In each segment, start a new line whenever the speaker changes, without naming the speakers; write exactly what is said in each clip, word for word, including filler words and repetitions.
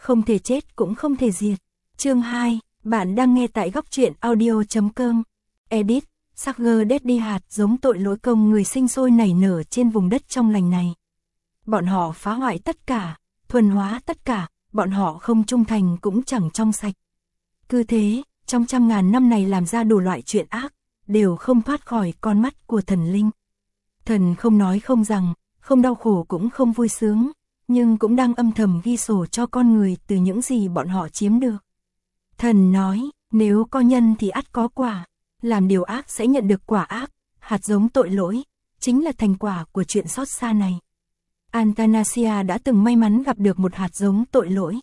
không thể chết cũng không thể diệt. Chương hai, bạn đang nghe tại góc truyện audio chấm com. Edit, Sugar Daddy hạt giống tội lỗi công người sinh sôi nảy nở trên vùng đất trong lành này. Bọn họ phá hoại tất cả, thuần hóa tất cả, bọn họ không trung thành cũng chẳng trong sạch. Cứ thế, trong trăm ngàn năm này làm ra đủ loại chuyện ác, đều không thoát khỏi con mắt của thần linh. Thần không nói không rằng, không đau khổ cũng không vui sướng, nhưng cũng đang âm thầm ghi sổ cho con người từ những gì bọn họ chiếm được. Thần nói, nếu có nhân thì ắt có quả, làm điều ác sẽ nhận được quả ác, hạt giống tội lỗi, chính là thành quả của chuyện xót xa này. Antanasia đã từng may mắn gặp được một hạt giống tội lỗi.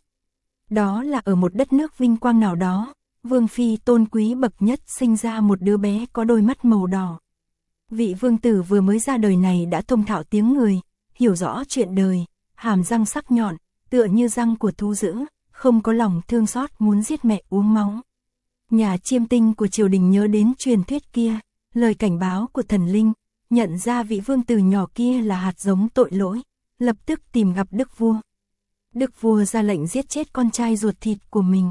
Đó là ở một đất nước vinh quang nào đó, vương phi tôn quý bậc nhất sinh ra một đứa bé có đôi mắt màu đỏ. Vị vương tử vừa mới ra đời này đã thông thạo tiếng người, hiểu rõ chuyện đời, hàm răng sắc nhọn, tựa như răng của thú dữ, không có lòng thương xót muốn giết mẹ uống máu. Nhà chiêm tinh của triều đình nhớ đến truyền thuyết kia, lời cảnh báo của thần linh, nhận ra vị vương tử nhỏ kia là hạt giống tội lỗi, lập tức tìm gặp đức vua. Đức vua ra lệnh giết chết con trai ruột thịt của mình.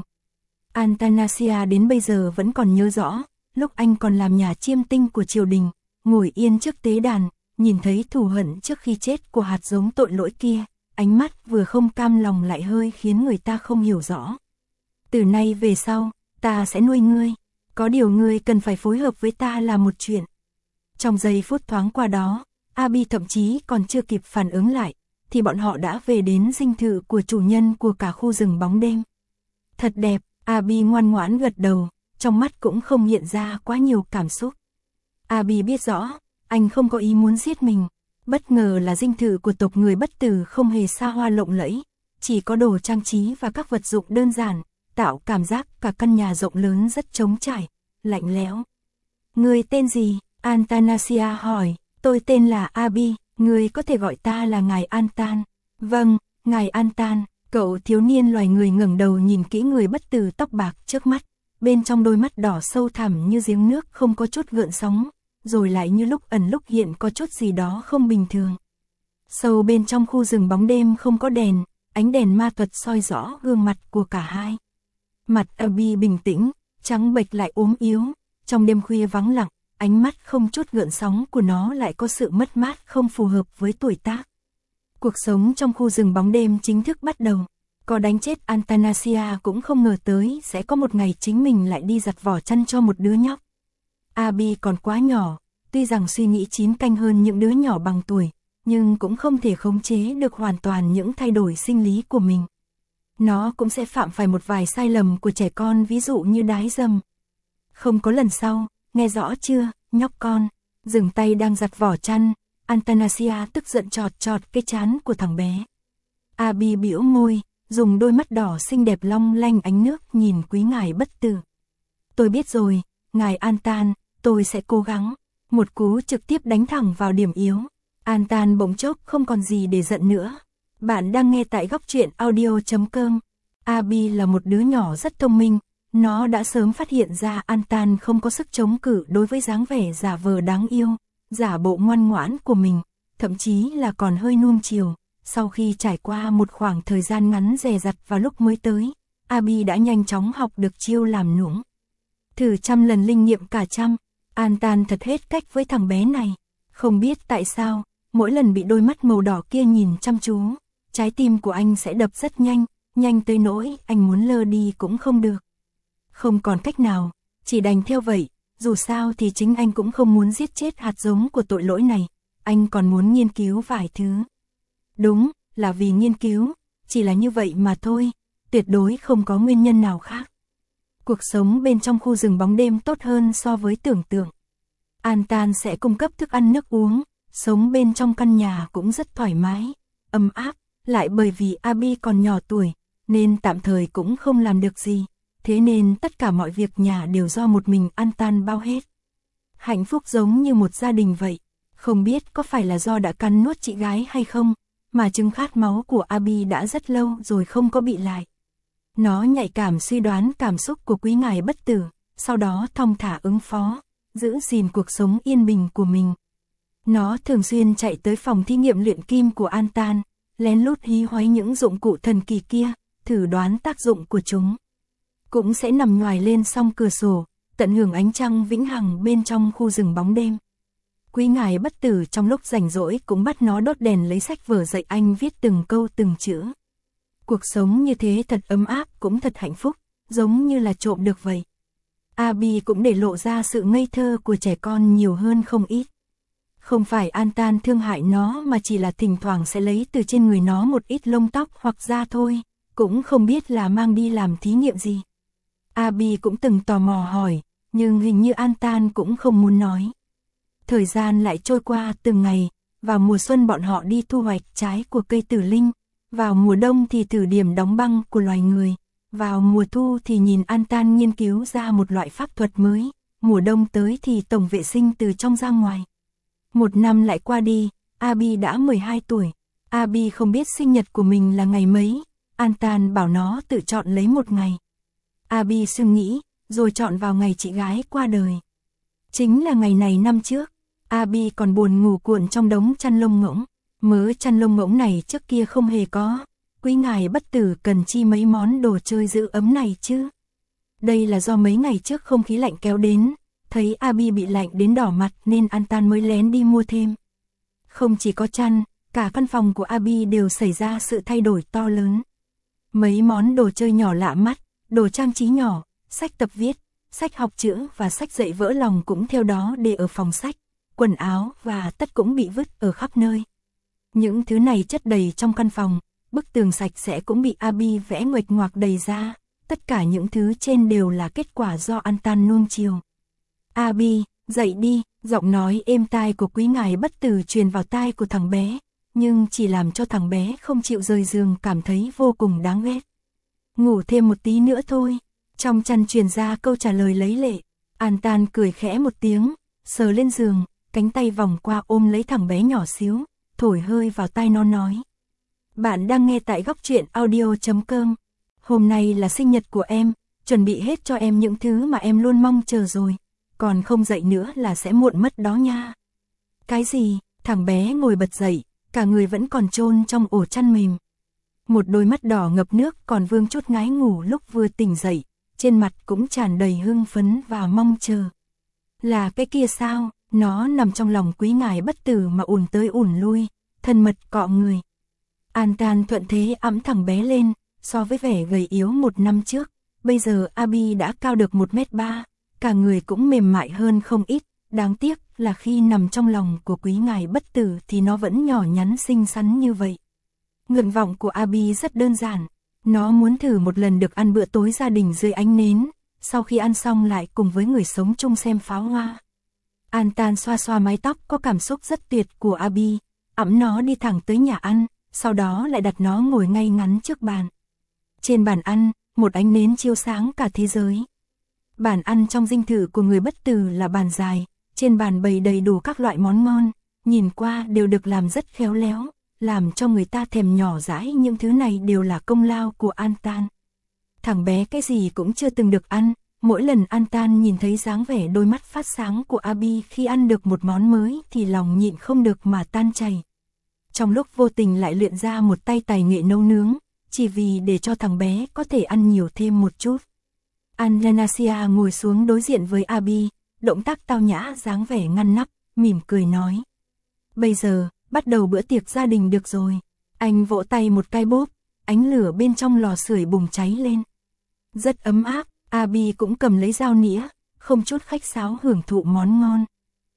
Antanasia đến bây giờ vẫn còn nhớ rõ, lúc anh còn làm nhà chiêm tinh của triều đình, ngồi yên trước tế đàn, nhìn thấy thù hận trước khi chết của hạt giống tội lỗi kia, ánh mắt vừa không cam lòng lại hơi khiến người ta không hiểu rõ. Từ nay về sau, ta sẽ nuôi ngươi, có điều ngươi cần phải phối hợp với ta là một chuyện. Trong giây phút thoáng qua đó, Abby thậm chí còn chưa kịp phản ứng lại, thì bọn họ đã về đến dinh thự của chủ nhân của cả khu rừng bóng đêm. Thật đẹp, Abby ngoan ngoãn gật đầu, trong mắt cũng không hiện ra quá nhiều cảm xúc. Abby biết rõ, anh không có ý muốn giết mình, bất ngờ là dinh thự của tộc người bất tử không hề xa hoa lộng lẫy, chỉ có đồ trang trí và các vật dụng đơn giản, tạo cảm giác cả căn nhà rộng lớn rất trống trải, lạnh lẽo. Người tên gì? Antanasia hỏi. Tôi tên là Abby, người có thể gọi ta là ngài Antan. Vâng, ngài Antan. Cậu thiếu niên loài người ngẩng đầu nhìn kỹ người bất tử tóc bạc trước mắt, bên trong đôi mắt đỏ sâu thẳm như giếng nước không có chút gợn sóng, rồi lại như lúc ẩn lúc hiện có chút gì đó không bình thường. Sâu bên trong khu rừng bóng đêm không có đèn, ánh đèn ma thuật soi rõ gương mặt của cả hai. Mặt Abby bình tĩnh, trắng bệch lại ốm yếu, trong đêm khuya vắng lặng, ánh mắt không chút gợn sóng của nó lại có sự mất mát không phù hợp với tuổi tác. Cuộc sống trong khu rừng bóng đêm chính thức bắt đầu. Có đánh chết Antanasia cũng không ngờ tới sẽ có một ngày chính mình lại đi giặt vỏ chăn cho một đứa nhóc. Abby còn quá nhỏ, tuy rằng suy nghĩ chín canh hơn những đứa nhỏ bằng tuổi, nhưng cũng không thể khống chế được hoàn toàn những thay đổi sinh lý của mình. Nó cũng sẽ phạm phải một vài sai lầm của trẻ con, ví dụ như đái dầm. Không có lần sau, nghe rõ chưa, nhóc con? Dừng tay đang giặt vỏ chăn, Antanasia tức giận chọt chọt cái trán của thằng bé. Abby bĩu môi, dùng đôi mắt đỏ xinh đẹp long lanh ánh nước nhìn quý ngài bất tử. Tôi biết rồi, ngài Antan, tôi sẽ cố gắng. Một cú trực tiếp đánh thẳng vào điểm yếu. Antan bỗng chốc không còn gì để giận nữa. Bạn đang nghe tại góc truyện audio chấm com. Abby là một đứa nhỏ rất thông minh. Nó đã sớm phát hiện ra Antan không có sức chống cự đối với dáng vẻ giả vờ đáng yêu, giả bộ ngoan ngoãn của mình, thậm chí là còn hơi nuông chiều. Sau khi trải qua một khoảng thời gian ngắn dè dặt vào lúc mới tới, Abby đã nhanh chóng học được chiêu làm nũng. Thử trăm lần linh nghiệm cả trăm, Antan thật hết cách với thằng bé này. Không biết tại sao, mỗi lần bị đôi mắt màu đỏ kia nhìn chăm chú, trái tim của anh sẽ đập rất nhanh, nhanh tới nỗi anh muốn lơ đi cũng không được. Không còn cách nào, chỉ đành theo vậy, dù sao thì chính anh cũng không muốn giết chết hạt giống của tội lỗi này, anh còn muốn nghiên cứu vài thứ. Đúng, là vì nghiên cứu, chỉ là như vậy mà thôi, tuyệt đối không có nguyên nhân nào khác. Cuộc sống bên trong khu rừng bóng đêm tốt hơn so với tưởng tượng. Antan sẽ cung cấp thức ăn nước uống, sống bên trong căn nhà cũng rất thoải mái, ấm áp, lại bởi vì Abby còn nhỏ tuổi, nên tạm thời cũng không làm được gì, thế nên tất cả mọi việc nhà đều do một mình Antan bao hết. Hạnh phúc giống như một gia đình vậy, không biết có phải là do đã cắn nuốt chị gái hay không, mà chứng khát máu của Abby đã rất lâu rồi không có bị lại. Nó nhạy cảm suy đoán cảm xúc của quý ngài bất tử, sau đó thong thả ứng phó, giữ gìn cuộc sống yên bình của mình. Nó thường xuyên chạy tới phòng thí nghiệm luyện kim của Antan, lén lút hí hoáy những dụng cụ thần kỳ kia, thử đoán tác dụng của chúng. Cũng sẽ nằm nhoài lên song cửa sổ, tận hưởng ánh trăng vĩnh hằng bên trong khu rừng bóng đêm. Quý ngài bất tử trong lúc rảnh rỗi cũng bắt nó đốt đèn lấy sách vở dạy anh viết từng câu từng chữ. Cuộc sống như thế thật ấm áp cũng thật hạnh phúc, giống như là trộm được vậy. Abby cũng để lộ ra sự ngây thơ của trẻ con nhiều hơn không ít. Không phải Antan thương hại nó mà chỉ là thỉnh thoảng sẽ lấy từ trên người nó một ít lông tóc hoặc da thôi, cũng không biết là mang đi làm thí nghiệm gì. Abby cũng từng tò mò hỏi, nhưng hình như Antan cũng không muốn nói. Thời gian lại trôi qua từng ngày, vào mùa xuân bọn họ đi thu hoạch trái của cây tử linh, vào mùa đông thì thử điểm đóng băng của loài người, vào mùa thu thì nhìn Antan nghiên cứu ra một loại pháp thuật mới, mùa đông tới thì tổng vệ sinh từ trong ra ngoài. Một năm lại qua đi, Abby đã mười hai tuổi, Abby không biết sinh nhật của mình là ngày mấy, Antan bảo nó tự chọn lấy một ngày. Abby suy nghĩ, rồi chọn vào ngày chị gái qua đời. Chính là ngày này năm trước, Abby còn buồn ngủ cuộn trong đống chăn lông ngỗng, mớ chăn lông ngỗng này trước kia không hề có, quý ngài bất tử cần chi mấy món đồ chơi giữ ấm này chứ. Đây là do mấy ngày trước không khí lạnh kéo đến, thấy Abby bị lạnh đến đỏ mặt nên Antan mới lén đi mua thêm. Không chỉ có chăn, cả căn phòng của Abby đều xảy ra sự thay đổi to lớn. Mấy món đồ chơi nhỏ lạ mắt, đồ trang trí nhỏ, sách tập viết, sách học chữ và sách dạy vỡ lòng cũng theo đó để ở phòng sách, quần áo và tất cũng bị vứt ở khắp nơi. Những thứ này chất đầy trong căn phòng, bức tường sạch sẽ cũng bị Abby vẽ nguệch ngoạc đầy ra, tất cả những thứ trên đều là kết quả do Antan nuông chiều. Abby, dậy đi, giọng nói êm tai của quý ngài bất tử truyền vào tai của thằng bé, nhưng chỉ làm cho thằng bé không chịu rời giường cảm thấy vô cùng đáng ghét. Ngủ thêm một tí nữa thôi, trong chăn truyền ra câu trả lời lấy lệ. Antan cười khẽ một tiếng, sờ lên giường, cánh tay vòng qua ôm lấy thằng bé nhỏ xíu, thổi hơi vào tai nó nói. Bạn đang nghe tại góc truyện audio chấm com. Hôm nay là sinh nhật của em, chuẩn bị hết cho em những thứ mà em luôn mong chờ rồi, còn không dậy nữa là sẽ muộn mất đó nha. Cái gì? Thằng bé ngồi bật dậy, cả người vẫn còn chôn trong ổ chăn mềm. Một đôi mắt đỏ ngập nước còn vương chút ngái ngủ lúc vừa tỉnh dậy, trên mặt cũng tràn đầy hưng phấn và mong chờ. Là cái kia sao? Nó nằm trong lòng quý ngài bất tử mà ùn tới ùn lui, thân mật cọ người. Antan thuận thế ẵm thằng bé lên, so với vẻ gầy yếu một năm trước, bây giờ Abby đã cao được một mét ba, cả người cũng mềm mại hơn không ít, đáng tiếc là khi nằm trong lòng của quý ngài bất tử thì nó vẫn nhỏ nhắn xinh xắn như vậy. Nguyện vọng của Abby rất đơn giản, nó muốn thử một lần được ăn bữa tối gia đình dưới ánh nến, sau khi ăn xong lại cùng với người sống chung xem pháo hoa. Antan xoa xoa mái tóc có cảm xúc rất tuyệt của Abby, ẵm nó đi thẳng tới nhà ăn, sau đó lại đặt nó ngồi ngay ngắn trước bàn. Trên bàn ăn, một ánh nến chiếu sáng cả thế giới. Bàn ăn trong dinh thự của người bất tử là bàn dài, trên bàn bày đầy đủ các loại món ngon, nhìn qua đều được làm rất khéo léo, làm cho người ta thèm nhỏ dãi những thứ này đều là công lao của Antan. Thằng bé cái gì cũng chưa từng được ăn, mỗi lần Antan nhìn thấy dáng vẻ đôi mắt phát sáng của Abby khi ăn được một món mới thì lòng nhịn không được mà tan chảy. Trong lúc vô tình lại luyện ra một tay tài nghệ nấu nướng, chỉ vì để cho thằng bé có thể ăn nhiều thêm một chút. Ananasia ngồi xuống đối diện với Abby, động tác tao nhã dáng vẻ ngăn nắp, mỉm cười nói. Bây giờ, bắt đầu bữa tiệc gia đình được rồi. Anh vỗ tay một cái bốp, ánh lửa bên trong lò sưởi bùng cháy lên. Rất ấm áp, Abby cũng cầm lấy dao nĩa, không chút khách sáo hưởng thụ món ngon.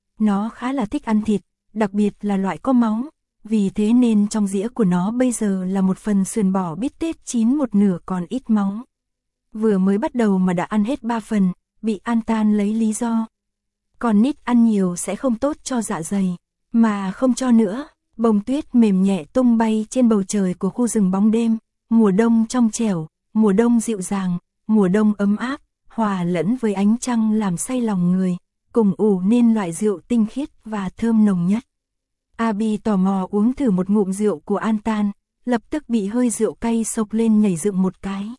Nó khá là thích ăn thịt, đặc biệt là loại có máu, vì thế nên trong dĩa của nó bây giờ là một phần sườn bò bít tết chín một nửa còn ít máu. Vừa mới bắt đầu mà đã ăn hết ba phần, bị Antan lấy lý do. Còn nít ăn nhiều sẽ không tốt cho dạ dày, mà không cho nữa. Bông tuyết mềm nhẹ tung bay trên bầu trời của khu rừng bóng đêm, mùa đông trong trẻo, mùa đông dịu dàng, mùa đông ấm áp, hòa lẫn với ánh trăng làm say lòng người, cùng ủ nên loại rượu tinh khiết và thơm nồng nhất. Abby tò mò uống thử một ngụm rượu của Antan, lập tức bị hơi rượu cay sộc lên nhảy dựng một cái.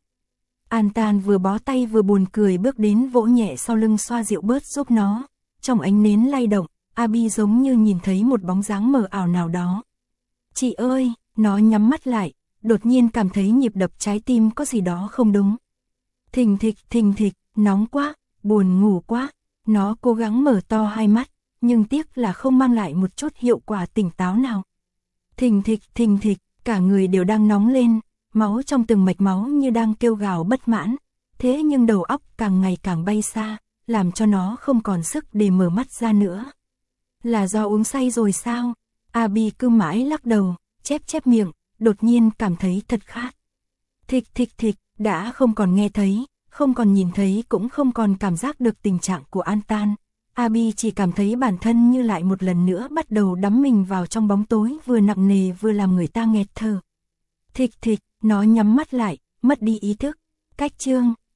Antan vừa bó tay vừa buồn cười bước đến vỗ nhẹ sau lưng xoa dịu bớt giúp nó. Trong ánh nến lay động, Abby giống như nhìn thấy một bóng dáng mờ ảo nào đó. Chị ơi, nó nhắm mắt lại, đột nhiên cảm thấy nhịp đập trái tim có gì đó không đúng. Thình thịch, thình thịch, nóng quá, buồn ngủ quá, nó cố gắng mở to hai mắt, nhưng tiếc là không mang lại một chút hiệu quả tỉnh táo nào. Thình thịch, thình thịch, cả người đều đang nóng lên, máu trong từng mạch máu như đang kêu gào bất mãn, thế nhưng đầu óc càng ngày càng bay xa, làm cho nó không còn sức để mở mắt ra nữa. Là do uống say rồi sao? Abby cứ mãi lắc đầu, chép chép miệng, đột nhiên cảm thấy thật khát. Thịch thịch thịch, đã không còn nghe thấy, không còn nhìn thấy cũng không còn cảm giác được tình trạng của Antan. Abby chỉ cảm thấy bản thân như lại một lần nữa bắt đầu đắm mình vào trong bóng tối vừa nặng nề vừa làm người ta nghẹt thở. Thịch thịch, nó nhắm mắt lại, mất đi ý thức. Cách chương